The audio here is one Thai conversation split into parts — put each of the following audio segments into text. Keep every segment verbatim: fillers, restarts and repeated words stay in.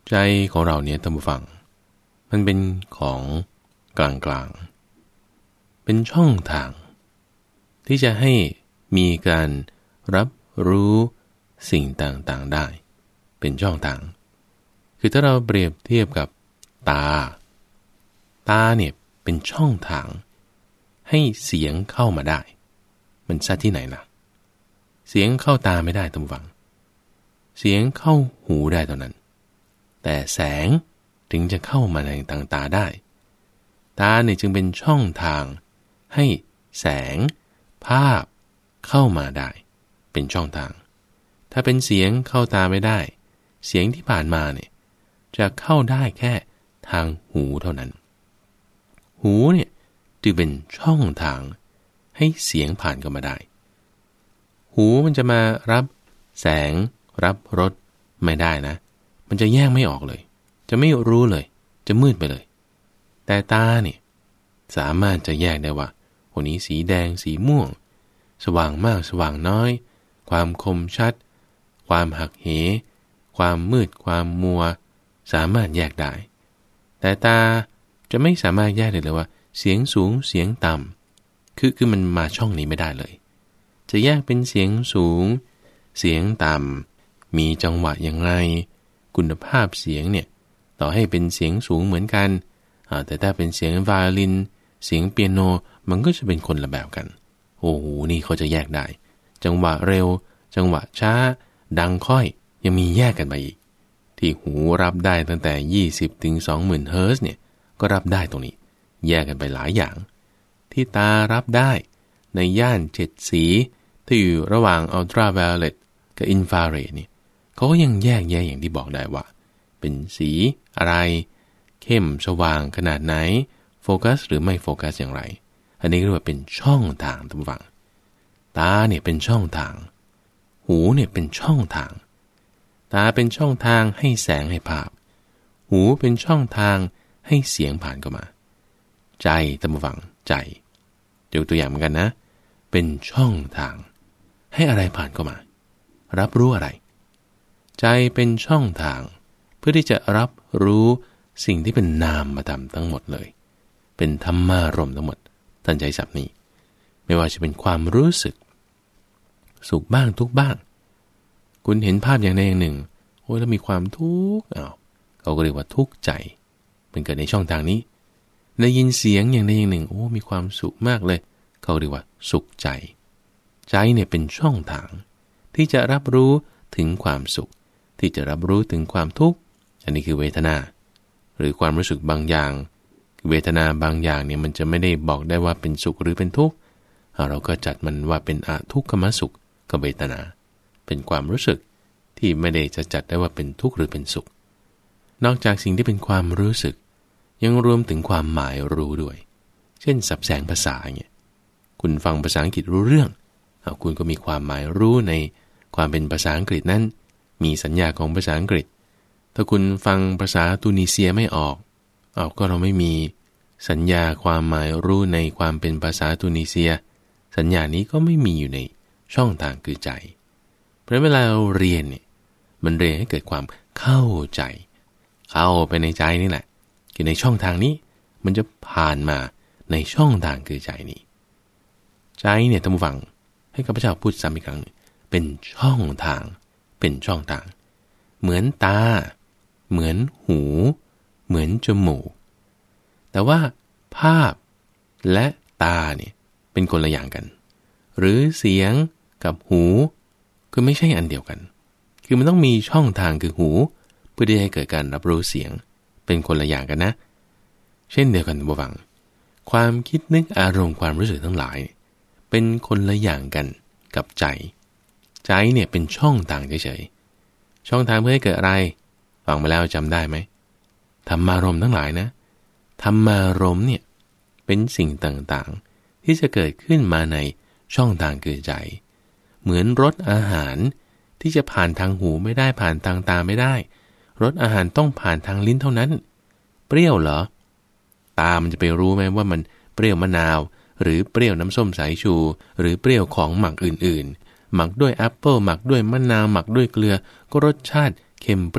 ใจของเราเนี่ยท่านผู้ฟังมันเป็นของกลางๆเป็นช่องทางที่จะให้มีการรับรู้สิ่งต่างๆได้เป็นช่องทางคือถ้าเราเปรียบเทียบกับตาตาเนี่ยเป็นช่องทางให้เสียงเข้ามาได้มันชัดที่ไหนล่ะเสียงเข้าตาไม่ได้ท่านผู้ฟังเสียงเข้าหูได้เท่านั้นแต่แสงถึงจะเข้ามาในทางตาได้ตาเนี่ยจึงเป็นช่องทางให้แสงภาพเข้ามาได้เป็นช่องทางถ้าเป็นเสียงเข้าตาไม่ได้เสียงที่ผ่านมาเนี่ยจะเข้าได้แค่ทางหูเท่านั้นหูเนี่ยจึงเป็นช่องทางให้เสียงผ่านเข้ามาได้หูมันจะมารับแสงรับรสไม่ได้นะมันจะแยกไม่ออกเลยจะไม่รู้เลยจะมืดไปเลยแต่ตาเนี่ยสามารถจะแยกได้ว่าวันนี้สีแดงสีม่วงสว่างมากสว่างน้อยความคมชัดความหักเหความมืดความมัวสามารถแยกได้แต่ตาจะไม่สามารถแยกได้เลยว่าเสียงสูงเสียงต่ำคือคือมันมาช่องนี้ไม่ได้เลยจะแยกเป็นเสียงสูงเสียงต่ำมีจังหวะอย่างไรคุณภาพเสียงเนี่ยต่อให้เป็นเสียงสูงเหมือนกันแต่ถ้าเป็นเสียงไวโอลินเสียงเปียโนมันก็จะเป็นคนละแบบกันโอ้โหนี่เขาจะแยกได้จังหวะเร็วจังหวะช้าดังค่อยยังมีแยกกันไปอีกที่หูรับได้ตั้งแต่ยี่สิบถึงสองหมื่นเฮิร์ตซ์เนี่ยก็รับได้ตรงนี้แยกกันไปหลายอย่างที่ตารับได้ในย่านเจ็ดสีที่อยู่ระหว่างอัลตราไวโอเลตกับอินฟราเรดนี่เขาก็ยังแยกแยะอย่างที่บอกได้ว่าเป็นสีอะไรเข้มสว่างขนาดไหนโฟกัสหรือไม่โฟกัสอย่างไรอันนี้เรียกว่าเป็นช่องทางท่านผู้ฟังตาเนี่ยเป็นช่องทางหูเนี่ยเป็นช่องทางตาเป็นช่องทางให้แสงให้ภาพหูเป็นช่องทางให้เสียงผ่านเข้ามาใจท่านผู้ฟังใจยกตัวอย่างเหมือนกันนะเป็นช่องทางให้อะไรผ่านเข้ามารับรู้อะไรใจเป็นช่องทางเพื่อที่จะรับรู้สิ่งที่เป็นนามธรรมทั้งหมดเลยเป็นธรรมารมณ์ทั้งหมดท่านใจศัพท์นี้ไม่ว่าจะเป็นความรู้สึกสุขบ้างทุกข์บ้างคุณเห็นภาพอย่างใดอย่างหนึ่งโอ้ยแล้วมีความทุกข์อ้าวเขาก็เรียกว่าทุกข์ใจเป็นเกิดในช่องทางนี้ได้ยินเสียงอย่างใดอย่างหนึ่งโอ้มีความสุขมากเลยเขาเรียกว่าสุขใจใจเนี่ยเป็นช่องทางที่จะรับรู้ถึงความสุขที่จะรับรู้ถึงความทุกข์อันนี้คือเวทนาหรือความรู้สึกบางอย่างเวทนาบางอย่างเนี่ยมันจะไม่ได้บอกได้ว่าเป็นสุขหรือเป็นทุกข์เราก็จัดมันว่าเป็นอทุกขมสุขกับเวทนาเป็นความรู้สึกที่ไม่ได้จะจัดได้ว่าเป็นทุกข์หรือเป็นสุขนอกจากสิ่งที่เป็นความรู้สึกยังรวมถึงความหมายรู้ด้วยเช่นสับแสงภาษาเงี้ยคุณฟังภาษาอังกฤษรู้เรื่องคุณก็มีความหมายรู้ในความเป็นภาษาอังกฤษนั้นมีสัญญาของภาษาอังกฤษถ้าคุณฟังภาษาตูนิเซียไม่ออกเอาก็เราไม่มีสัญญาความหมายรู้ในความเป็นภาษาตูนิเซียสัญญานี้ก็ไม่มีอยู่ในช่องทางคือใจเพราะเวลาเราเรียนเนี่ยมันเรียนให้เกิดความเข้าใจเข้าไปในใจนี่แหละคือในช่องทางนี้มันจะผ่านมาในช่องทางคือใจนี้ใจเนี่ยท่านผู้ฟังให้ข้าพเจ้าพูดซ้ำอีกครั้งเป็นช่องทางเป็นช่องทางเหมือนตาเหมือนหูเหมือนจมูกแต่ว่าภาพและตาเนี่ยเป็นคนละอย่างกันหรือเสียงกับหูคือไม่ใช่อันเดียวกันคือมันต้องมีช่องทางคือหูเพื่อที่ให้เกิดการรับรู้เสียงเป็นคนละอย่างกันนะเช่นเดียวกันท่านผู้ฟังความคิดนึกอารมณ์ความรู้สึกทั้งหลายเป็นคนละอย่างกันกับใจใจเนี่ยเป็นช่องทางเฉยๆช่องทางเพื่อให้เกิดอะไรฟังมาแล้วจำได้ไหมธรรมารมณ์ทั้งหลายนะธรรมารมณ์เนี่ยเป็นสิ่งต่างๆที่จะเกิดขึ้นมาในช่องทางคือใจเหมือนรสอาหารที่จะผ่านทางหูไม่ได้ผ่านทางตาไม่ได้รสอาหารต้องผ่านทางลิ้นเท่านั้นเปรี้ยวเหรอตามันจะไปรู้ไหมว่ามันเปรี้ยวมะนาวหรือเปรี้ยวน้ำส้มสายชูหรือเปรี้ยวของหมักอื่นๆหมักด้วยแอปเปิลหมักด้วยมะนาวหมักด้วยเกลือก็รสชาติเค็มเปรี้ยว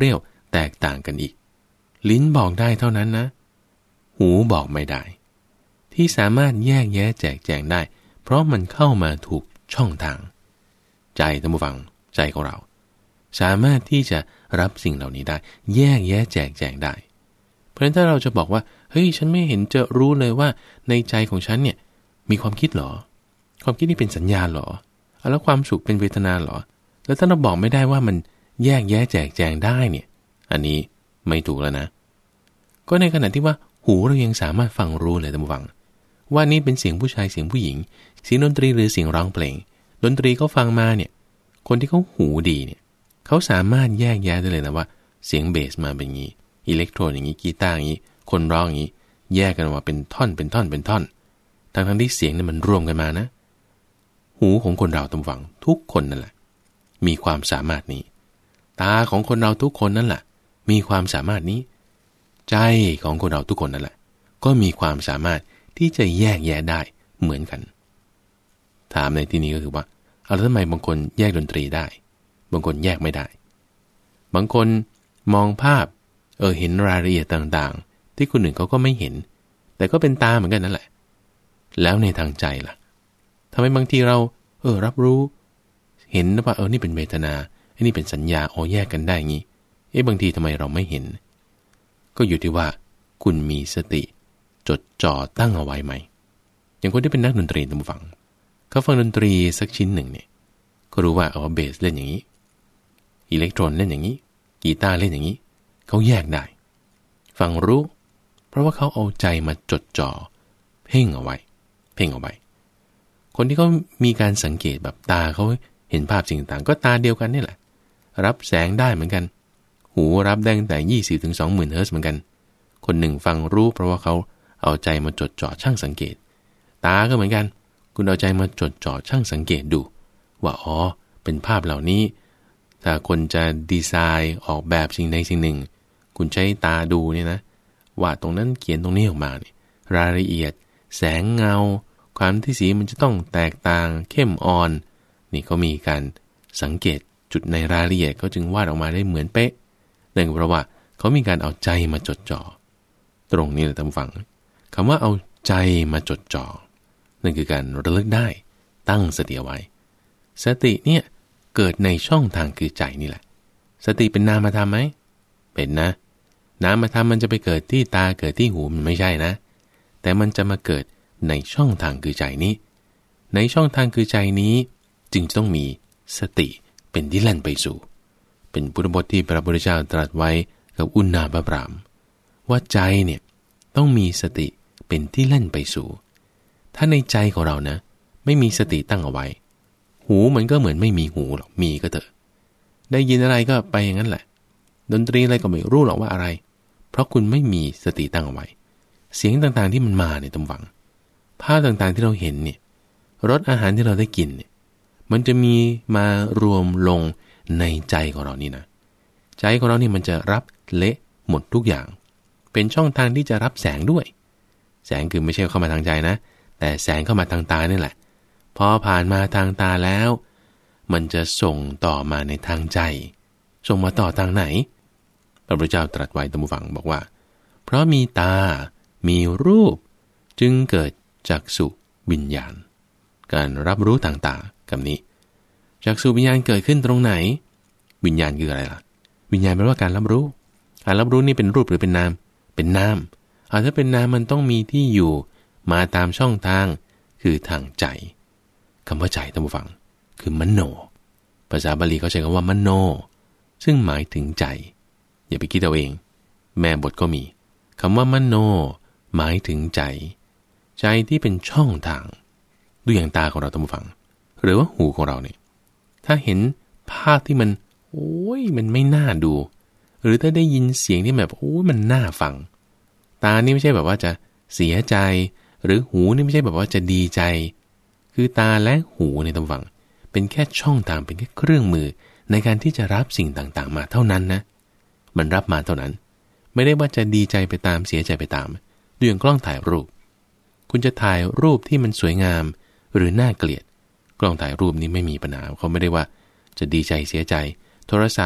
แตกต่างกันอีกลิ้นบอกได้เท่านั้นนะหูบอกไม่ได้ที่สามารถแยกแยะแจกแจงได้เพราะมันเข้ามาถูกช่องทางใจท่านผู้ฟังใจของเราสามารถที่จะรับสิ่งเหล่านี้ได้แยกแยะแจกแจงได้เพราะฉะนั้นถ้าเราจะบอกว่าเฮ้ยฉันไม่เห็นจะรู้เลยว่าในใจของฉันเนี่ยมีความคิดหรอความคิดนี่เป็นสัญญาหรอแล้วความสุขเป็นเวทนาหรอแล้วถ้าเราบอกไม่ได้ว่ามันแยกแยะแจกแจงได้เนี่ยอันนี้ไม่ถูกแล้วนะก็ในขณะที่ว่าหูเรายังสามารถฟังรู้เลยท่านผู้ฟังว่านี่เป็นเสียงผู้ชายเสียงผู้หญิงเสียงดนตรีหรือเสียงร้องเพลงดนตรีเขาฟังมาเนี่ยคนที่เขาหูดีเนี่ยเขาสามารถแยกแยะได้เลยนะว่าเสียงเบสมาเป็นอย่างนี้อิเล็กโทรนอย่างนี้กีตาร์อย่างนี้คนร้องอย่างนี้แยกกันว่าเป็นท่อนเป็นท่อนเป็นท่อนทั้งทั้งที่เสียงเนี่ยมันรวมกันมานะหูของคนเราท่านผู้ฟังทุกคนนั่นแหละมีความสามารถนี้ตาของคนเราทุกคนนั่นแหละมีความสามารถนี้ใจของคนเราทุกคนนั่นแหละก็มีความสามารถที่จะแยกแยะได้เหมือนกันถามในที่นี้ก็คือว่าเอาแล้วทำไมบางคนแยกดนตรีได้บางคนแยกไม่ได้บางคนมองภาพเออเห็นรายละเอียดต่างๆที่คนอื่นเขาก็ไม่เห็นแต่ก็เป็นตาเหมือนกันนั่นแหละแล้วในทางใจล่ะทำไมบางทีเราเออรับรู้เห็นว่าเออนี่เป็นเวทนาอันนี้เป็นสัญญาอ๋อแยกกันได้งี้เอ๊ะบางทีทำไมเราไม่เห็นก็อยู่ที่ว่าคุณมีสติจดจ่อตั้งเอาไว้ไหมอย่างคนที่เป็นนักดนตรีท่านผู้ฟังเขาฟังดนตรีสักชิ้นหนึ่งเนี่ยก็รู้ว่าอ๋อเบสเล่นอย่างนี้อิเล็กโทรนเล่นอย่างนี้กีตาร์เล่นอย่างนี้เขาแยกได้ฟังรู้เพราะว่าเขาเอาใจมาจดจ่อเพ่งเอาไว้เพ่งเอาไว้คนที่เขามีการสังเกตแบบตาเขาเห็นภาพสิ่งต่างก็ตาเดียวกันนี่แหละรับแสงได้เหมือนกันหูรับได้ตั้งแต่ยี่สิบถึงสองหมื่นเฮิร์ตซ์เหมือนกันคนหนึ่งฟังรู้เพราะว่าเขาเอาใจมาจดจ่อช่างสังเกตตาก็เหมือนกันคุณเอาใจมาจดจ่อช่างสังเกตดูว่าอ๋อเป็นภาพเหล่านี้ถ้าคนจะดีไซน์ออกแบบสิ่งใดสิ่งหนึ่งคุณใช้ตาดูเนี่ยนะว่าตรงนั้นเขียนตรงนี้ออกมาเนี่ยรายละเอียดแสงเงาความที่สีมันจะต้องแตกต่างเข้มอ่อนนี่เขามีการสังเกตจุดในรายละเอียดเขาจึงวาดออกมาได้เหมือนเป๊ะเนื่องเพราะว่าเขามีการเอาใจมาจดจ่อตรงนี้แหละท่านผู้ฟังคำว่าเอาใจมาจดจ่อนั่นคือการระลึกได้ตั้งสติเอาไว้สติเนี่ยเกิดในช่องทางคือใจนี่แหละสติเป็นนามธรรมไหมเป็นนะนามธรรมมันจะไปเกิดที่ตาเกิดที่หูมันไม่ใช่นะแต่มันจะมาเกิดในช่องทางคือใจนี้ในช่องทางคือใจนี้จึงต้องมีสติเป็นที่แล่นไปสู่เป็นพุทธบทที่พระพุทธเจ้าตรัสไว้กับอุณณาภพรามว่าใจเนี่ยต้องมีสติเป็นที่แล่นไปสู่ถ้าในใจของเรานะไม่มีสติตั้งเอาไว้หูมันก็เหมือนไม่มีหูหรอกมีก็เถอะได้ยินอะไรก็ไปอย่างนั้นแหละดนตรีอะไรก็ไม่รู้หรอกว่าอะไรเพราะคุณไม่มีสติตั้งเอาไว้เสียงต่างๆที่มันมาเนี่ยตำวังภาพต่างๆที่เราเห็นเนี่ยรสอาหารที่เราได้กินเนี่ยมันจะมีมารวมลงในใจของเรานี่นะใจของเรานี่มันจะรับเละหมดทุกอย่างเป็นช่องทางที่จะรับแสงด้วยแสงคือไม่ใช่เข้ามาทางใจนะแต่แสงเข้ามาทางตานี่แหละพอผ่านมาทางตาแล้วมันจะส่งต่อมาในทางใจส่งมาต่อทางไหนพระพุทธเจ้าตรัสไว้ตามฟังบอกว่าเพราะมีตามีรูปจึงเกิดจักษุวิญญาณการรับรู้ต่างๆกับนี้จักษุวิญญาณเกิดขึ้นตรงไหนวิญญาณคืออะไรล่ะวิญญาณแปลว่าการรับรู้การรับรู้นี่เป็นรูปหรือเป็นนามเป็นนามอาถ้าเป็นนามมันต้องมีที่อยู่มาตามช่องทางคือทางใจคำว่าใจท่านผู้ฟังคือมโนภาษาบาลีเขาใช้คำว่ามโนซึ่งหมายถึงใจอย่าไปคิดเอาเองแม่บทก็มีคำว่ามโนหมายถึงใจใจที่เป็นช่องทางดูอย่างตาของเราท่านผู้ฟังหรือว่าหูของเราเนี่ยถ้าเห็นภาพที่มันโอ้ยมันไม่น่าดูหรือถ้าได้ยินเสียงที่แบบโอ้ยมันน่าฟังตานี่ไม่ใช่แบบว่าจะเสียใจหรือหูนี่ไม่ใช่แบบว่าจะดีใจคือตาและหูในท่านผู้ฟังเป็นแค่ช่องทางเป็นแค่เครื่องมือในการที่จะรับสิ่งต่างๆมาเท่านั้นนะมันรับมาเท่านั้นไม่ได้ว่าจะดีใจไปตามเสียใจไปตามดูอย่างกล้องถ่ายรูปคุณจะถ่ายรูปที่มันสวยงามหรือน่าเกลียดกล้องถ่ายรูปนี้ไม่มีปัญหาเขาไม่ได้ว่าจะดีใจเสียใจโทรศัพท์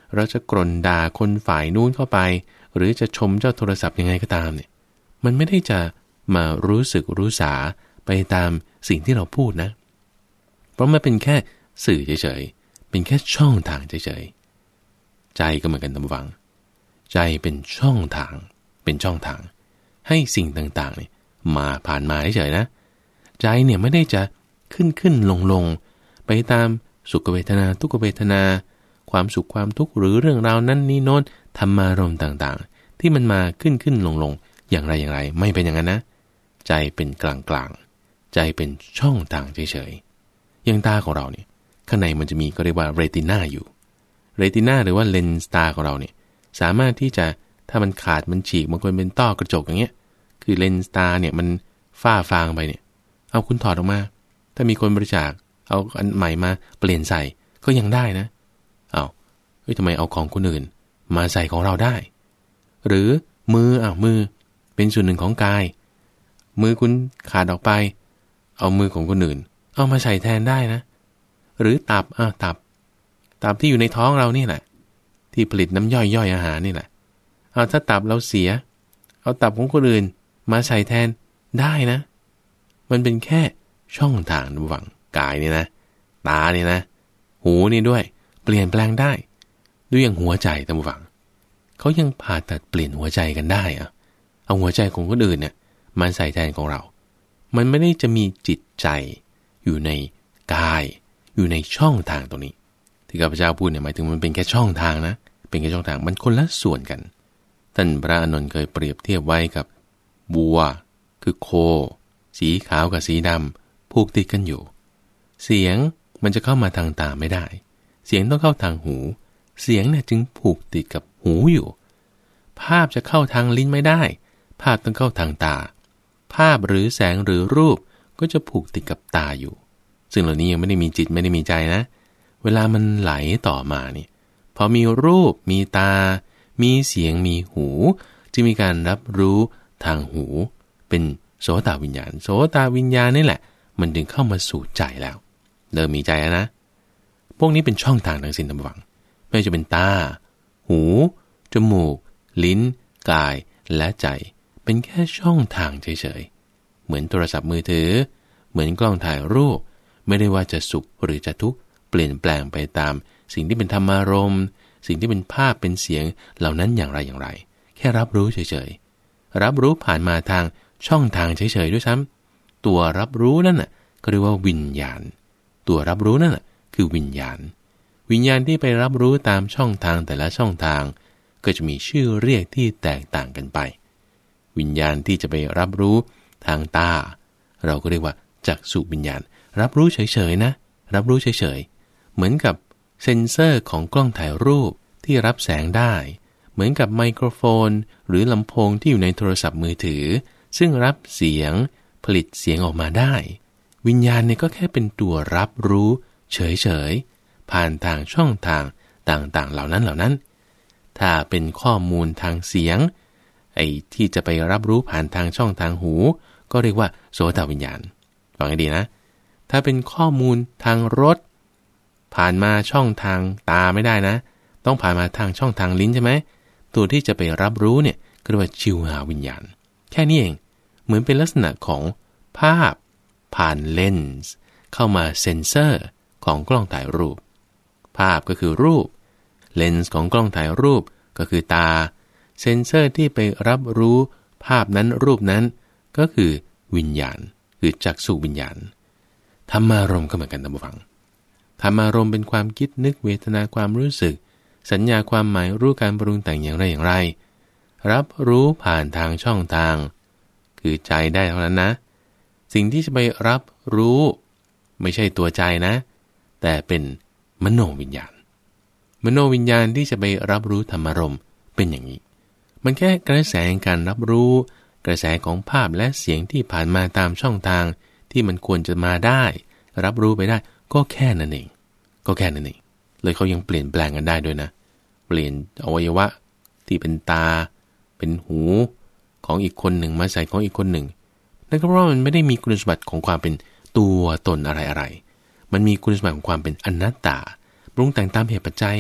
เราจะกร่นด่าคนฝ่ายนู้นเข้าไปหรือจะชมเจ้าโทรศัพท์ยังไงก็ตามเนี่ยมันไม่ได้จะมารู้สึกรู้สาไปตามสิ่งที่เราพูดนะเพราะมันเป็นแค่สื่อเฉยๆเป็นแค่ช่องทางเฉยๆใจก็เหมือนกันท่านผู้ฟังใจเป็นช่องทางเป็นช่องทางให้สิ่งต่างๆเนี่ยมาผ่านมาเฉยๆนะใจเนี่ยไม่ได้จะขึ้นขึ้นลงลงไปตามสุขเวทนาทุกขเวทนาความสุขความทุกข์หรือเรื่องราวนั้นนี้โน้นธรรมารมณ์ต่างๆที่มันมาขึ้นขึ้นลงลงอย่างไรอย่างไรไม่เป็นอย่างนั้นนะใจเป็นกลางกลางใจเป็นช่องทางเฉยๆอย่างตาของเราเนี่ยข้างในมันจะมีก็เรียกว่าเรตินาอยู่เรตินาหรือว่าเลนส์ตาของเราเนี่ยสามารถที่จะถ้ามันขาดมันฉีกบางคนเป็นต้อกระจกอย่างเงี้ยคือเลนส์ตาเนี่ยมันฝ้าฟางไปเนี่ยเอาคุณถอดออกมาถ้ามีคนบริจาคเอาอันใหม่มาเปลี่ยนใส่ก็ยังได้นะเอาเฮ้ยทำไมเอาของคนอื่นมาใส่ของเราได้หรือมืออ้าวมือเป็นส่วนหนึ่งของกายมือคุณขาดออกไปเอามือของคนอื่นเอามาใส่แทนได้นะหรือตับอ้าวตับตับที่อยู่ในท้องเรานี่แหละที่ผลิตน้ำย่อยย่อยอาหารนี่แหละเอาถ้าตับเราเสียเอาตับของคนอื่นมาใส่แทนได้นะมันเป็นแค่ช่องทางระหว่างกายนี่นะตานี่นะหูนี่ด้วยเปลี่ยนแปลงได้ด้วยอย่างหัวใจท่านผู้ฟังเขายังผ่าตัดเปลี่ยนหัวใจกันได้อะเอาหัวใจของคนอื่นเนี่ยมาใส่แทนของเรามันไม่ได้จะมีจิตใจอยู่ในกายอยู่ในช่องทางตรงนี้ที่ข้าพเจ้าพูดเนี่ยหมายถึงมันเป็นแค่ช่องทางนะเป็นแค่ช่องทางมันคนละส่วนกันท่านพระอานนท์เคยเปรียบเทียบไว้กับบัวคือโคสีขาวกับสีดำผูกติดกันอยู่เสียงมันจะเข้ามาทางตาไม่ได้เสียงต้องเข้าทางหูเสียงเนี่ยจึงผูกติดกับหูอยู่ภาพจะเข้าทางลิ้นไม่ได้ภาพต้องเข้าทางตาภาพหรือแสงหรือรูปก็จะผูกติดกับตาอยู่ซึ่งเหล่านี้ยังไม่ได้มีจิตไม่ได้มีใจนะเวลามันไหลต่อมานี่พอมีรูปมีตามีเสียงมีหูจึงมีการรับรู้ทางหูเป็นโสตวิญญาณโสตวิญญาณนี่แหละมันดึงเข้ามาสู่ใจแล้วเริ่มมีใจแล้วนะพวกนี้เป็นช่องทางทางสิ่งต่างๆไม่ว่าจะเป็นตาหูจมูกลิ้นกายและใจเป็นแค่ช่องทางเฉยๆเหมือนโทรศัพท์มือถือเหมือนกล้องถ่ายรูปไม่ได้ว่าจะสุขหรือจะทุกข์เปลี่ยนแปลงไปตามสิ่งที่เป็นธรรมารมณ์สิ่งที่เป็นภาพเป็นเสียงเหล่านั้นอย่างไรอย่างไรแค่รับรู้เฉยๆรับรู้ผ่านมาทางช่องทางเฉยๆด้วยซ้ำตัวรับรู้นั่นน่ะก็เรียกว่าวิญญาณตัวรับรู้นั่นน่ะคือวิญญาณวิญญาณที่ไปรับรู้ตามช่องทางแต่ละช่องทางก็จะมีชื่อเรียกที่แตกต่างกันไปวิญญาณที่จะไปรับรู้ทางตาเราก็เรียกว่าจักษุวิญญาณรับรู้เฉยๆนะรับรู้เฉยๆเหมือนกับเซ็นเซอร์ของกล้องถ่ายรูปที่รับแสงได้เหมือนกับไมโครโฟนหรือลำโพงที่อยู่ในโทรศัพท์มือถือซึ่งรับเสียงผลิตเสียงออกมาได้วิญญาณเนี่ยก็แค่เป็นตัวรับรู้เฉยๆผ่านทางช่องทางต่างๆเหล่านั้นเหล่านั้นถ้าเป็นข้อมูลทางเสียงไอ้ที่จะไปรับรู้ผ่านทางช่องทางหูก็เรียกว่าโสตวิญญาณฟังให้ดีนะถ้าเป็นข้อมูลทางรสผ่านมาช่องทางตาไม่ได้นะต้องผ่านมาทางช่องทางลิ้นใช่ไหมตัวที่จะไปรับรู้เนี่ยก็เรียกว่าชิวหาวิญญาณแค่นี้เองเหมือนเป็นลักษณะของภาพผ่านเลนส์เข้ามาเซ็นเซอร์ของกล้องถ่ายรูปภาพก็คือรูปเลนส์ของกล้องถ่ายรูปก็คือตาเซ็นเซอร์ที่ไปรับรู้ภาพนั้นรูปนั้นก็คือวิญญาณคือจักษุวิญญาณธรรมารมณ์ก็เหมือนกันท่านผู้ฟังธรรมารมณ์เป็นความคิดนึกเวทนาความรู้สึกสัญญาความหมายรู้การปรุงแต่งอย่างไรอย่างไรรับรู้ผ่านทางช่องทางคือใจได้เท่านั้นนะสิ่งที่จะไปรับรู้ไม่ใช่ตัวใจนะแต่เป็นมโนวิญญาณมโนวิญญาณที่จะไปรับรู้ธรรมารมณ์เป็นอย่างนี้มันแค่กระแสการรับรู้กระแสของภาพและเสียงที่ผ่านมาตามช่องทางที่มันควรจะมาได้รับรู้ไปได้ก็แค่นั้นเองก็แค่นั้นเองเลยเขายังเปลี่ยนแปลงกันได้ด้วยนะเปลี่ยนอวัยวะที่เป็นตาเป็นหูของอีกคนหนึ่งมาใส่ของอีกคนหนึ่งนั่นก็เพราะมันไม่ได้มีคุณสมบัติของความเป็นตัวตนอะไรๆมันมีคุณสมบัติของความเป็นอนัตตาปรุงแต่งตามเหตุปัจจัยอ่ะ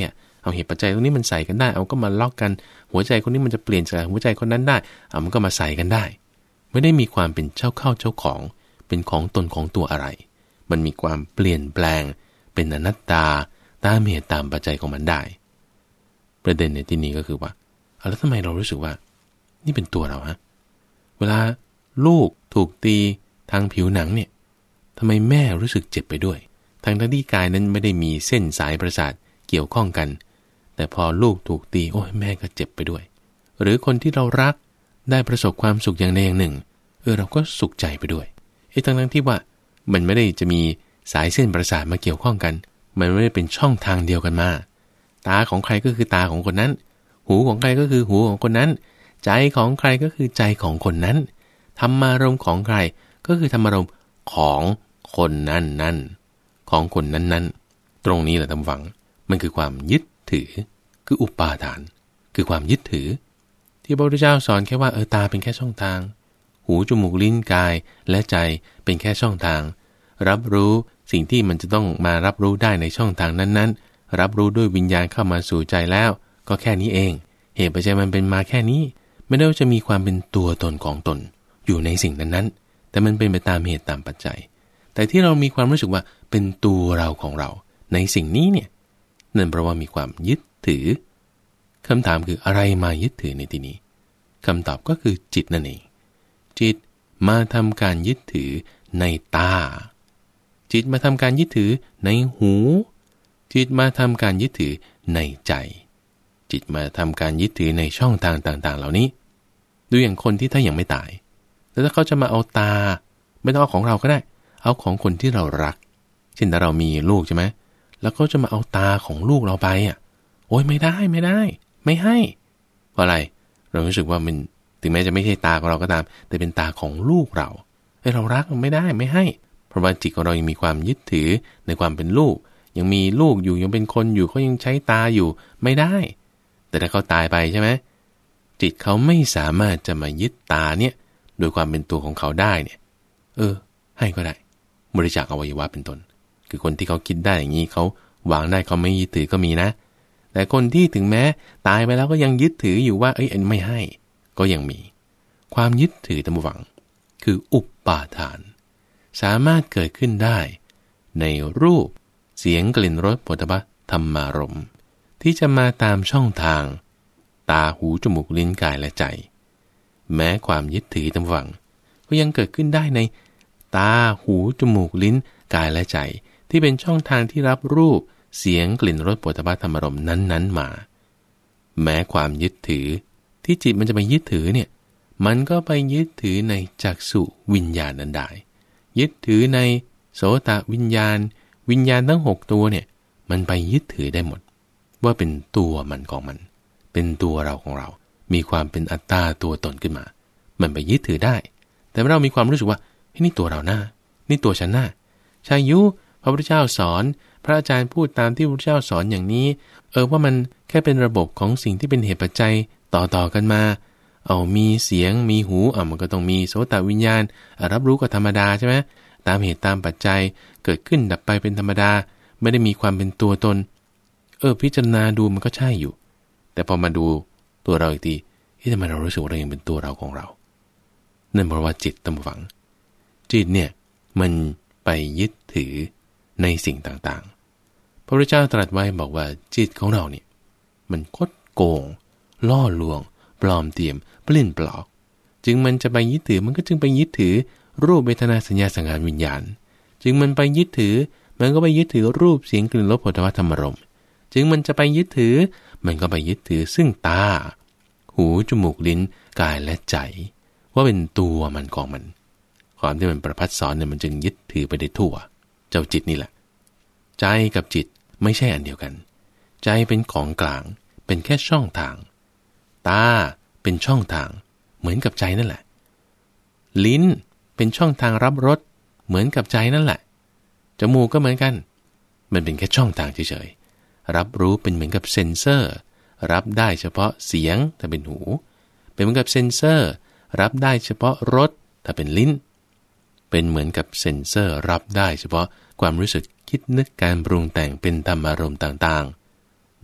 เอาเหตุปัจจัยตรงนี้มันใส่กันได้เอาก็มาล็อกกันหัวใจคนนี้มันจะเปลี่ยนจากหัวใจคนนั้นได้เอามันก็มาใส่กันได้ไม่ได้มีความเป็นเจ้าเข้าเจ้าของเป็นของตนของตัวอะไรมันมีความเปลี่ยนแปลงเป็นอนัตตาตามเหตุตามปัจจัยของมันได้ประเด็นในที่นี้ก็คือว่าแล้วทำไมเรารู้สึกว่านี่เป็นตัวเราฮะเวลาลูกถูกตีทางผิวหนังเนี่ยทำไมแม่รู้สึกเจ็บไปด้วยทางที่กายนั้นไม่ได้มีเส้นสายประสาทเกี่ยวข้องกันแต่พอลูกถูกตีโอ้ยแม่ก็เจ็บไปด้วยหรือคนที่เรารักได้ประสบความสุขอย่างใดอย่างหนึ่งเออเราก็สุขใจไปด้วยไอ้ทั้งทั้งที่ว่ามันไม่ได้จะมีสายเส้นประสาทมาเกี่ยวข้องกันมันไม่ได้เป็นช่องทางเดียวกันมาตาของใครก็คือตาของคนนั้นหูของใครก็คือหูของคนนั้นใจของใครก็คือใจของคนนั้นธรรมารมณ์ของใครก็คือธรรมารมณ์ของคนนั้นนั้นของคนนั้นนั้นตรงนี้แหละท่านฟังมันคือความยึดถือคืออุปาทานคือความยึดถือที่พระพุทธเจ้าสอนแค่ว่าเออตาเป็นแค่ช่องทางหูจมูกลิ้นกายและใจเป็นแค่ช่องทางรับรู้สิ่งที่มันจะต้องมารับรู้ได้ในช่องทางนั้นๆรับรู้ด้วยวิญญาณเข้ามาสู่ใจแล้วก็แค่นี้เองเหตุปัจจัยมันเป็นมาแค่นี้ไม่ได้ว่าจะมีความเป็นตัวตนของตนอยู่ในสิ่งนั้นๆแต่มันเป็นไปตามเหตุตามปัจจัยแต่ที่เรามีความรู้สึกว่าเป็นตัวเราของเราในสิ่งนี้เนี่ยนั่นเพราะว่ามีความยึดถือคำถามคืออะไรมายึดถือในที่นี้คำตอบก็คือจิตนั่นเองจิตมาทำการยึดถือในตาจิตมาทำการยึดถือในหูจิตมาทำการยึดถือในใจจิตมาทำการยึดถือในช่องทางต่างๆเหล่านี้ดูอย่างคนที่ถ้ายังไม่ตายแล้วถ้าเขาจะมาเอาตาไม่ต้องเอาของเราก็ได้เอาของคนที่เรารักเช่นถ้าเรามีลูกใช่ไหมแล้วเขาจะมาเอาตาของลูกเราไปอ่ะโอ๊ยไม่ได้ไม่ได้ไม่ให้เพราะอะไรเรารู้สึกว่ามันถึงแม้จะไม่ใช่ตาของเราก็ตามแต่เป็นตาของลูกเราไอ้เรารักไม่ได้ไม่ให้เพราะว่าจิตของเรายังมีความยึดถือในความเป็นลูกยังมีลูกอยู่ยังเป็นคนอยู่เขายังใช้ตาอยู่ไม่ได้แต่ถ้าเขาตายไปใช่ไหมจิตเขาไม่สามารถจะมายึดตาเนี่ยโดยความเป็นตัวของเขาได้เนี่ยเออให้ก็ได้บริจาคอวัยวะเป็นต้นคือคนที่เขาคิดได้อย่างนี้เขาวางได้เขาไม่ยึดถือก็มีนะแต่คนที่ถึงแม้ตายไปแล้วก็ยังยึดถืออยู่ว่าเอ้ยไม่ให้ก็ยังมีความยึดถือตามหวังคืออุปาทานสามารถเกิดขึ้นได้ในรูปเสียงกลิ่นรสโผฏฐัพพะธรรมารมณ์ที่จะมาตามช่องทางตาหูจมูกลิ้นกายและใจแม้ความยึดถือตามหวังก็ยังเกิดขึ้นได้ในตาหูจมูกลิ้นกายและใจที่เป็นช่องทางที่รับรูปเสียงกลิ่นรสโผฏฐัพพะธรรมารมณ์นั้นๆมาแม้ความยึดถือที่จิตมันจะไปยึดถือเนี่ยมันก็ไปยึดถือในจักษุวิญญาณนั้นได้ยึดถือในโสตวิญญาณวิญญาณทั้งหกตัวเนี่ยมันไปยึดถือได้หมดว่าเป็นตัวมันของมันเป็นตัวเราของเรามีความเป็นอัตตาตัวตนขึ้นมามันไปยึดถือได้แต่เรามีความรู้สึกว่าเฮ้ยนี่ตัวเราหน้านี่ตัวฉันหน้าชายุพระพุทธเจ้าสอนพระอาจารย์พูดตามที่พระพุทธเจ้าสอนอย่างนี้เออว่ามันแค่เป็นระบบของสิ่งที่เป็นเหตุปัจจัยต่อๆกันมาเอามีเสียงมีหูอ่ะมันก็ต้องมีโสตวิญญาณรับรู้ก็ธรรมดาใช่ไหมตามเหตุตามปัจจัยเกิดขึ้นดับไปเป็นธรรมดาไม่ได้มีความเป็นตัวตนเออพิจารณาดูมันก็ใช่อยู่แต่พอมาดูตัวเราอีกทีที่ทำไมเรารู้สึกว่าเรายังเป็นตัวเราของเรานั่นเพราะว่าจิตตั้งฝังจิตเนี่ยมันไปยึดถือในสิ่งต่างๆพระพุทธเจ้าตรัสไว้บอกว่าจิตของเราเนี่ยมันคดโกงล่อลวงปลอมเทียมปลิ้นปลอกจึงมันจะไปยึดถือมันก็จึงไปยึดถือรูปเวทนาสัญญาสังขารวิญญาณจึงมันไปยึดถือมันก็ไปยึดถือรูปเสียงกลิ่นรสโผฏฐัพพะธรรมารมณ์จึงมันจะไปยึดถือมันก็ไปยึดถือซึ่งตาหูจมูกลิ้นกายและใจว่าเป็นตัวมันของมันความที่มันประพัดสอนเนี่ยมันจึงยึดถือไปได้ทั่วเจ้าจิตนี่แหละใจกับจิตไม่ใช่อันเดียวกันใจเป็นของกลางเป็นแค่ช่องทางตาเป็นช่องทางเหมือนกับใจนั่นแหละลิ้นเป็นช่องทางรับรสเหมือนกับใจนั่นแหละจมูกก็เหมือนกันมันเป็นแค่ช่องทางเฉยๆรับรู้เป็นเหมือนกับเซ็นเซอร์รับได้เฉพาะเสียงถ้าเป็นหูเป็นเหมือนกับเซ็นเซอร์รับได้เฉพาะรสถ้าเป็นลิ้นเป็นเหมือนกับเซ็นเซอร์รับได้เฉพาะความรู้สึกคิดนึกการปรุงแต่งเป็นธรรมารมณ์ต่างๆ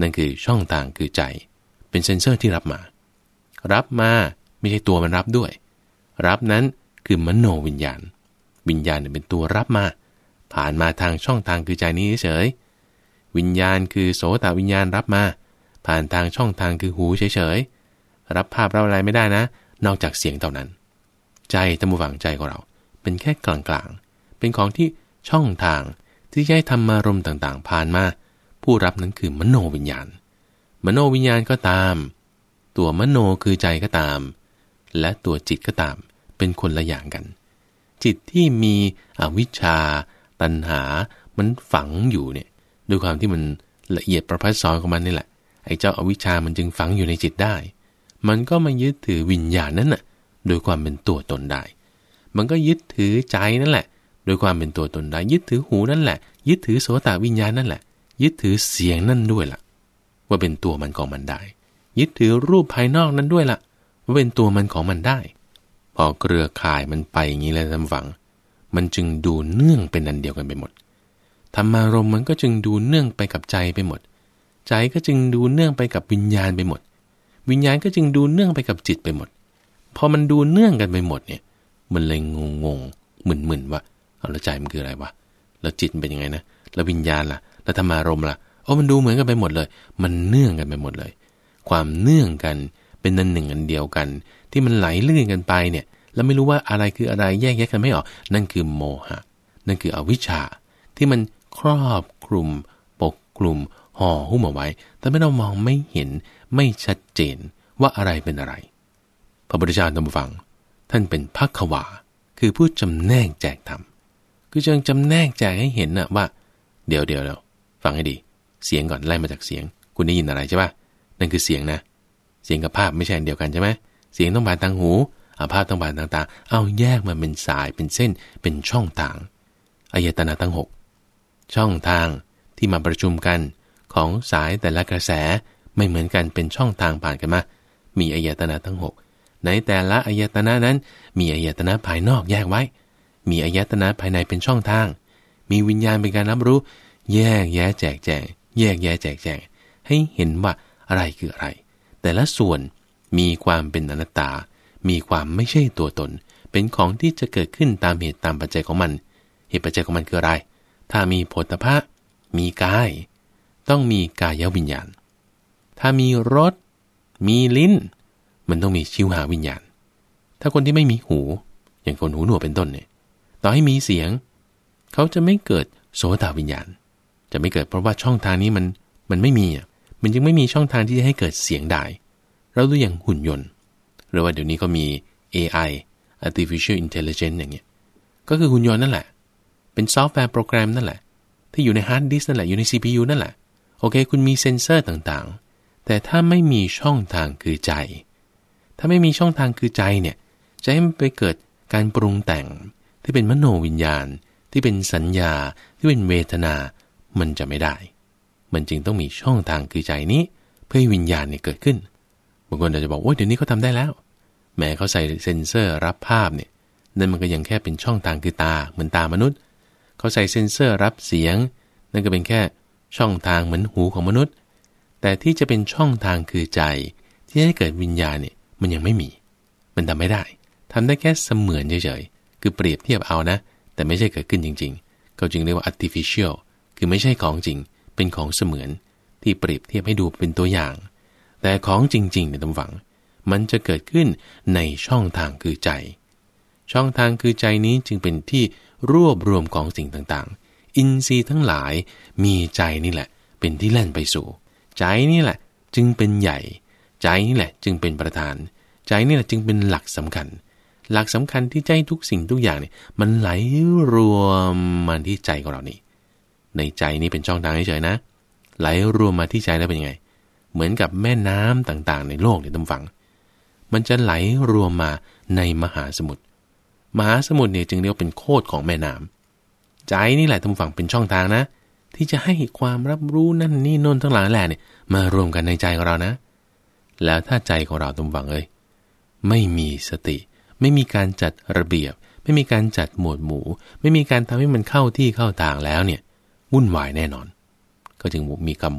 นั่นคือช่องทางคือใจเป็นเซ็นเซอร์ที่รับมารับมาไม่ใช่ตัวมันรับด้วยรับนั้นคือมโนวิญญาณวิญญาณเนี่ยเป็นตัวรับมาผ่านมาทางช่องทางคือใจนี้เฉยวิญญาณคือโสตวิญญาณรับมาผ่านทางช่องทางคือหูเฉยๆรับภาพรับอะไรไม่ได้นะนอกจากเสียงเท่านั้นใจธรรมฝังใจของเราเป็นแค่กลางๆเป็นของที่ช่องทางที่จะให้ธรรมารมณ์ต่างๆผ่านมาผู้รับนั้นคือมโนวิญญาณมโนวิญญาณก็ตามตัวมโนคือใจก็ตามและตัวจิตก็ตามเป็นคนละอย่างกันจิตที่มีอวิชชาตัณหามันฝังอยู่เนี่ยด้วยความที่มันละเอียดประภัสสรของมันนี่แหละไอ้เจ้าอวิชชามันจึงฝังอยู่ในจิตได้มันก็มายึดถือวิญญาณนั้นน่ะโดยความเป็นตัวตนได้มันก็ยึดถือใจนั่นแหละโดยความเป็นตัวตนได้ยึดถือหูนั่นแหละยึดถือโสตวิญญาณนั่นแหละยึดถือเสียงนั่นด้วยล่ะว่าเป็นตัวมันของมันได้ยึดถือรูปภายนอกนั้นด้วยล่ะว่าเป็นตัวมันของมันได้พอเครือข่ายมันไปอย่างนี้แล้วท่านฟังมันจึงดูเนื่องเป็นอันเดียวกันไปหมดธรรมารมณ์มันก็จึงดูเนื่องไปกับใจไปหมดใจก็จึงดูเนื่องไปกับวิญญาณไปหมดวิญญาณก็จึงดูเนื่องไปกับจิตไปหมดพอมันดูเนื่องกันไปหมดเนี่ยมันเลยงงงมึนๆว่าเอาแล้วใจมันคืออะไรวะแล้วจิตมันเป็นยังไงนะแล้ววิญญาณล่ะแล้วธรรมารมณ์ล่ะโอ้มันดูเหมือนกันไปหมดเลยมันเนื่องกันไปหมดเลยความเนื่องกันเป็นอันหนึ่งอันเดียวกันที่มันไหลลื่นกันไปเนี่ยแล้วไม่รู้ว่าอะไรคืออะไรแยกแยะกันไม่ออกนั่นคือโมหะนั่นคืออวิชชาที่มันครอบคลุมปกคลุมห่อหุ้มเอาไว้แต่ไม่เรามองไม่เห็นไม่ชัดเจนว่าอะไรเป็นอะไรพระพุทธเจ้าท่านผู้ฟังท่านเป็นภัควาคือผู้จำแนกแจกธรรมคือจึงจำแนกแจกให้เห็นน่ะว่าเดี๋ยวเดี๋ยวเราฟังให้ดีเสียงก่อนไล่มาจากเสียงคุณได้ยินอะไรใช่ป่ะนั่นคือเสียงนะเสียงกับภาพไม่ใช่อันเดียวกันใช่ไหมเสียงต้องผ่านทางหูอาภาพต้องผ่านทางตาเอาแยกมาเป็นสายเป็นเส้นเป็นช่องทางอายตนะทั้งหกช่องทางที่มาประชุมกันของสายแต่ละกระแสไม่เหมือนกันเป็นช่องทางผ่านกันมามีอายตนะทั้งหกในแต่ละอายตนะนั้นมีอายตนะภายนอกแยกไว้มีอายตนะภายในเป็นช่องทางมีวิญญาณเป็นการรับรู้แยกแยะแจกแจงแยกแยะแจกแจงให้เห็นว่าอะไรคืออะไรแต่ละส่วนมีความเป็นอนัตตามีความไม่ใช่ตัวตนเป็นของที่จะเกิดขึ้นตามเหตุตามปัจจัยของมันเหตุปัจจัยของมันคืออะไรถ้ามีโผฏฐัพพะมีกายต้องมีกายวิญญาณถ้ามีรสมีลิ้นมันต้องมีชิวหาวิญญาณถ้าคนที่ไม่มีหูอย่างคนหูหนวกเป็นต้นเนี่ยต่อให้มีเสียงเขาจะไม่เกิดโสตวิญญาณจะไม่เกิดเพราะว่าช่องทางนี้มันมันไม่มีอ่ะมันจึงไม่มีช่องทางที่จะให้เกิดเสียงได้เราดูอย่างหุ่นยนต์หรือว่าเดี๋ยวนี้ก็มี เอ ไอ artificial intelligence อย่างเงี้ยก็คือหุ่นยนต์นั่นแหละเป็นซอฟต์แวร์โปรแกรมนั่นแหละที่อยู่ในฮาร์ดดิสก์นั่นแหละอยู่ใน ซี พี ยู นั่นแหละโอเคคุณมีเซ็นเซอร์ต่างๆแต่ถ้าไม่มีช่องทางคือใจถ้าไม่มีช่องทางคือใจเนี่ยจะให้มันไปเกิดการปรุงแต่งที่เป็นมโนวิญญาณที่เป็นสัญญาที่เป็นเวทนามันจะไม่ได้มันจึงต้องมีช่องทางคือใจนี้เพื่อให้วิญญาณเนี่ยเกิดขึ้นบางคนอาจจะบอกโอ้ยเดี๋ยวนี้เขาทำได้แล้วแม้เขาใส่เซ็นเซอร์รับภาพเนี่ยนั่นมันก็ยังแค่เป็นช่องทางคือตาเหมือนตามนุษย์เขาใส่เซ็นเซอร์รับเสียงนั่นก็เป็นแค่ช่องทางเหมือนหูของมนุษย์แต่ที่จะเป็นช่องทางคือใจที่ให้เกิดวิญญาณเนี่ยมันยังไม่มีมันทำไม่ได้ทำได้แค่เสมือนเฉยๆคือเปรียบเทียบเอานะแต่ไม่ใช่เกิดขึ้นจริงๆเขาจึงเรียกว่า artificial คือไม่ใช่ของจริงเป็นของเสมือนที่เปรียบเทียบให้ดูเป็นตัวอย่างแต่ของจริงๆในตำฝังมันจะเกิดขึ้นในช่องทางคือใจช่องทางคือใจนี้จึงเป็นที่รวบรวมของสิ่งต่างๆอินทรีย์ทั้งหลายมีใจนี่แหละเป็นที่แล่นไปสู่ใจนี่แหละจึงเป็นใหญ่ใจนี่แหละจึงเป็นประธานใจนี่แหละจึงเป็นหลักสำคัญหลักสำคัญที่ใจทุกสิ่งทุกอย่างเนี่ยมันไหลรวมมาที่ใจของเรานี่ในใจนี้เป็นช่องทางเฉยๆนะไหลรวมมาที่ใจแล้วเป็นยังไงเหมือนกับแม่น้ำต่างๆในโลกเนี่ยท่านฟังมันจะไหลรวมมาในมหาสมุทรมหาสมุทรเนี่ยจึงเรียกว่าเป็นโคตรของแม่น้ำใจนี่แหละท่านฟังเป็นช่องทางนะที่จะให้ความรับรู้นั่นนี่โน่นทั้งหลายแหละเนี่ยมารวมกันในใจของเรานะแล้วถ้าใจของเราท่านฟังเอ้ยไม่มีสติไม่มีการจัดระเบียบไม่มีการจัดหมวดหมู่ไม่มีการทำให้มันเข้าที่เข้าทางแล้วเนี่ยวุ่นวายแน่นอนก็จึงมีคำว่า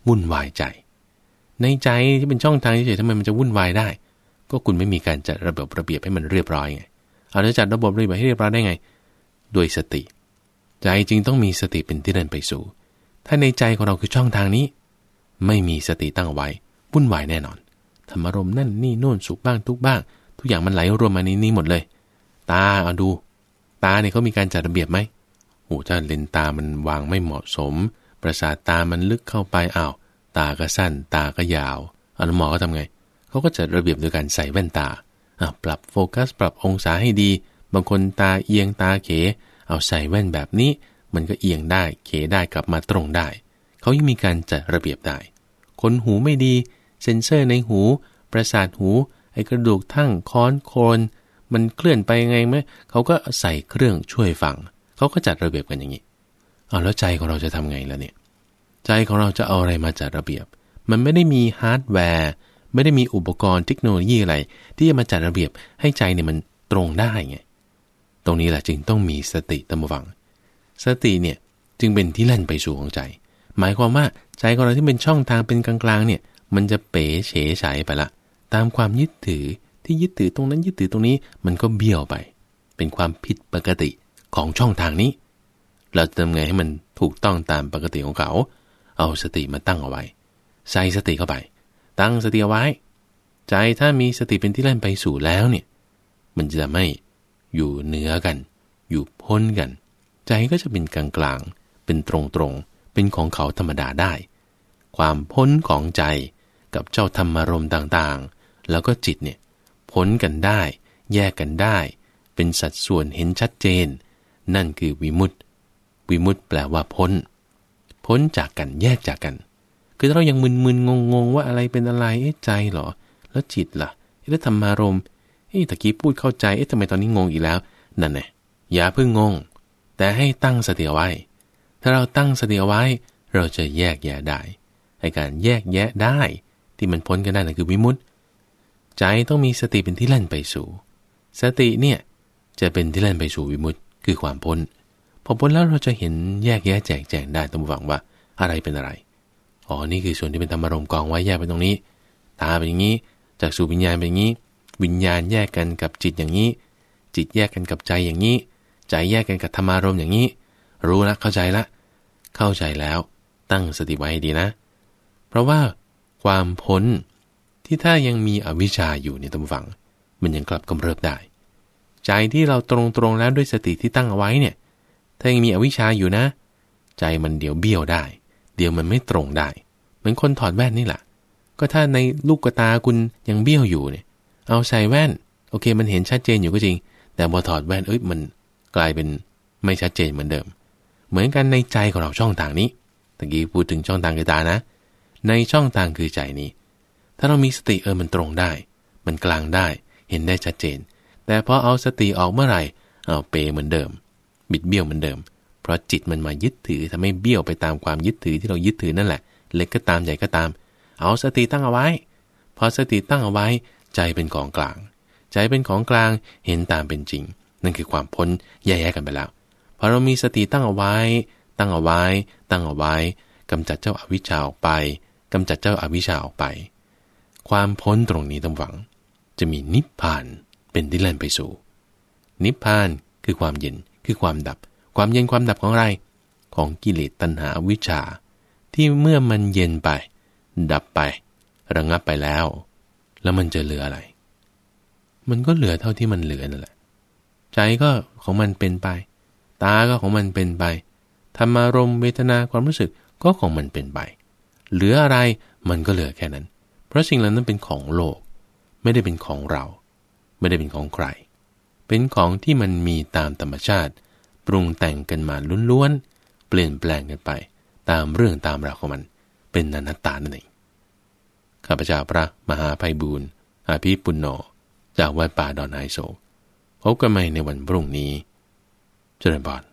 วุ่นวายใจในใจที่เป็นช่องทางเฉยๆทำไมมันจะวุ่นวายได้ก็คุณไม่มีการจัดระบบระเบียบให้มันเรียบร้อยไงเอาจะจัดระบบระเบียบให้เรียบร้อยได้ไงด้วยสติใจจริงต้องมีสติเป็นที่เดินไปสู่ถ้าในใจของเราคือช่องทางนี้ไม่มีสติตั้งไว้วุ่นวายแน่นอนธรรมารมณ์นั่นนี่โน่นสุขบ้างทุกบ้างทุกอย่างมันไหลรวมมาในนี้หมดเลยตาเอาดูตาเนี่ยเขามีการจัดระเบียบไหมโอ้ถ้าเลนตามันวางไม่เหมาะสมประสาทตามันลึกเข้าไปอ้าวตาก็สั้นตาก็ยาวเอาแล้วหมอก็ทำไงเขาก็จัดระเบียบโดยการใส่แว่นตาอ่ะปรับโฟกัสปรับองศาให้ดีบางคนตาเอียงตาเขเอาใส่แว่นแบบนี้มันก็เอียงได้เขได้กลับมาตรงได้เขายังมีการจัดระเบียบได้คนหูไม่ดีเซ็นเซอร์ในหูประสาทหูไอ้กระดูกทั้งค้อนโคนมันเคลื่อนไปไงไหมเขาก็ใส่เครื่องช่วยฟังเขาก็จัดระเบียบกันอย่างนี้เอาแล้วใจของเราจะทำไงล่ะเนี่ยใจของเราจะเอาอะไรมาจัดระเบียบมันไม่ได้มีฮาร์ดแวร์ไม่ได้มีอุปกรณ์เทคโนโลยีอะไรที่จะมาจัดระเบียบให้ใจเนี่ยมันตรงได้ไงตรงนี้แหละจึงต้องมีสติตั้งฟังสติเนี่ยจึงเป็นที่แล่นไปสู่ของใจหมายความว่าใจของเราที่เป็นช่องทางเป็นกลางๆเนี่ยมันจะเป๋เฉยฉายไปละตามความยึดถือที่ยึดถือตรงนั้นยึดถือตรงนี้มันก็เบี้ยวไปเป็นความผิดปกติของช่องทางนี้เราจะทำไงให้มันถูกต้องตามปกติของเขาเอาสติมาตั้งเอาไว้ใส่สติเข้าไปตั้งสติเอาไว้ใจถ้ามีสติเป็นที่แล่นไปสู่แล้วเนี่ยมันจะไม่อยู่เหนือกันอยู่พ้นกันใจก็จะเป็นกลางกลางเป็นตรงตรงเป็นของเขาธรรมดาได้ความพ้นของใจกับเจ้าธรรมารมณ์ต่างๆแล้วก็จิตเนี่ยพ้นกันได้แยกกันได้เป็นสัดส่วนเห็นชัดเจนนั่นคือวิมุตติวิมุตติแปลว่าพ้นพ้นจากกันแยกจากกันคือถ้าเรายังมึนๆงงๆว่าอะไรเป็นอะไรเอ๊ะใจเหรอแล้วจิตล่ะแล้วธรรมารมณ์เอ๊ะตะกี้พูดเข้าใจเอ๊ะทำไมตอนนี้งงอีกแล้วนั่นแหละอย่าเพิ่งงงแต่ให้ตั้งสติไว้ถ้าเราตั้งสติไว้เราจะแยกแยะได้ไอ้การแยกแยะได้ที่มันพ้นกันได้นั่นคือวิมุตติใจต้องมีสติเป็นที่แล่นไปสู่สติเนี่ยจะเป็นที่แล่นไปสู่วิมุตติคือความพ้นพอพ้นแล้วเราจะเห็นแยกแยะแจกแจงได้ต้องฟังว่าอะไรเป็นอะไรอ๋อนี่คือส่วนที่เป็นธรรมารมณ์กองไว้แยกไปตรงนี้ตาเป็นอย่างนี้จากสู่วิญญาณเป็นอย่างนี้วิญญาณแยกกันกับจิตอย่างนี้จิตแยกกันกับใจอย่างนี้ใจแยกกันกับธรรมารมณ์อย่างนี้รู้ละเข้าใจละเข้าใจแล้วตั้งสติไว้ให้ดีนะเพราะว่าความพ้นที่ถ้ายังมีอวิชชาอยู่เนี่ยท่านผู้ฟังมันยังกลับกำเริบได้ใจที่เราตรงๆแล้วด้วยสติที่ตั้งเอาไว้เนี่ยถ้ายังมีอวิชชาอยู่นะใจมันเดี๋ยวเบี้ยวได้เดี๋ยวมันไม่ตรงได้เหมือนคนถอดแว่นนี่แหละก็ถ้าในลูกตาคุณยังเบี้ยวอยู่เนี่ยเอาใส่แว่นโอเคมันเห็นชัดเจนอยู่ก็จริงแต่พอถอดแว่นเอ้ยมันกลายเป็นไม่ชัดเจนเหมือนเดิมเหมือนกันในใจของเราช่องทางนี้ตะกี้พูดถึงช่องทางคือตานะในช่องทางคือใจนี้ถ้าเรามีสติเออมันตรงได้มันกลางได้เห็นได้ชัดเจนแต่พอเอาสติออกเมื่อไหร่เอาเปเหมือนเดิมบิดเบี้ยวเหมือนเดิมเพราะจิตมันมายึดถือทำให้เบี้ยวไปตามความยึดถือที่เรายึดถือนั่นแหละเล็กก็ตามใหญ่ก็ตามเอาสติตั้งเอาไว้พอสติตั้งเอาไว้ใจเป็นของกลางใจเป็นของกลางเห็นตามเป็นจริงนั่นคือความพ้นแยกกันไปแล้วพอเรามีสติตั้งเอาไว้ตั้งเอาไว้ตั้งเอาไว้กำจัดเจ้าอวิชชาออกไปกำจัดเจ้าอวิชชาออกไปความพ้นตรงนี้ต้องหวังจะมีนิพพานเป็นที่แล่นไปสู่นิพพานคือความเย็นคือความดับความเย็นความดับของอะไรของกิเลสตัณหาอวิชชาที่เมื่อมันเย็นไปดับไประงับไปแล้วแล้วมันจะเหลืออะไรมันก็เหลือเท่าที่มันเหลือนั่นแหละใจก็ของมันเป็นไปตาก็ของมันเป็นไปธรรมารมณ์เวทนาความรู้สึกก็ของมันเป็นไปเหลืออะไรมันก็เหลือแค่นั้นเพราะสิ่งเหล่านั้นเป็นของโลกไม่ได้เป็นของเราไม่ได้เป็นของใครเป็นของที่มันมีตามธรรมชาติปรุงแต่งกันมาล้วนๆเปลี่ยนแปลงกันไปตามเรื่องตามราวของมันเป็นอนัตตานั่นเองข้าพเจ้าพระมหาไพบูลย์อาภิปุณโญจากวัดป่าดอนไฮโศกพบกันใหม่ในวันพรุ่งนี้เจริญพร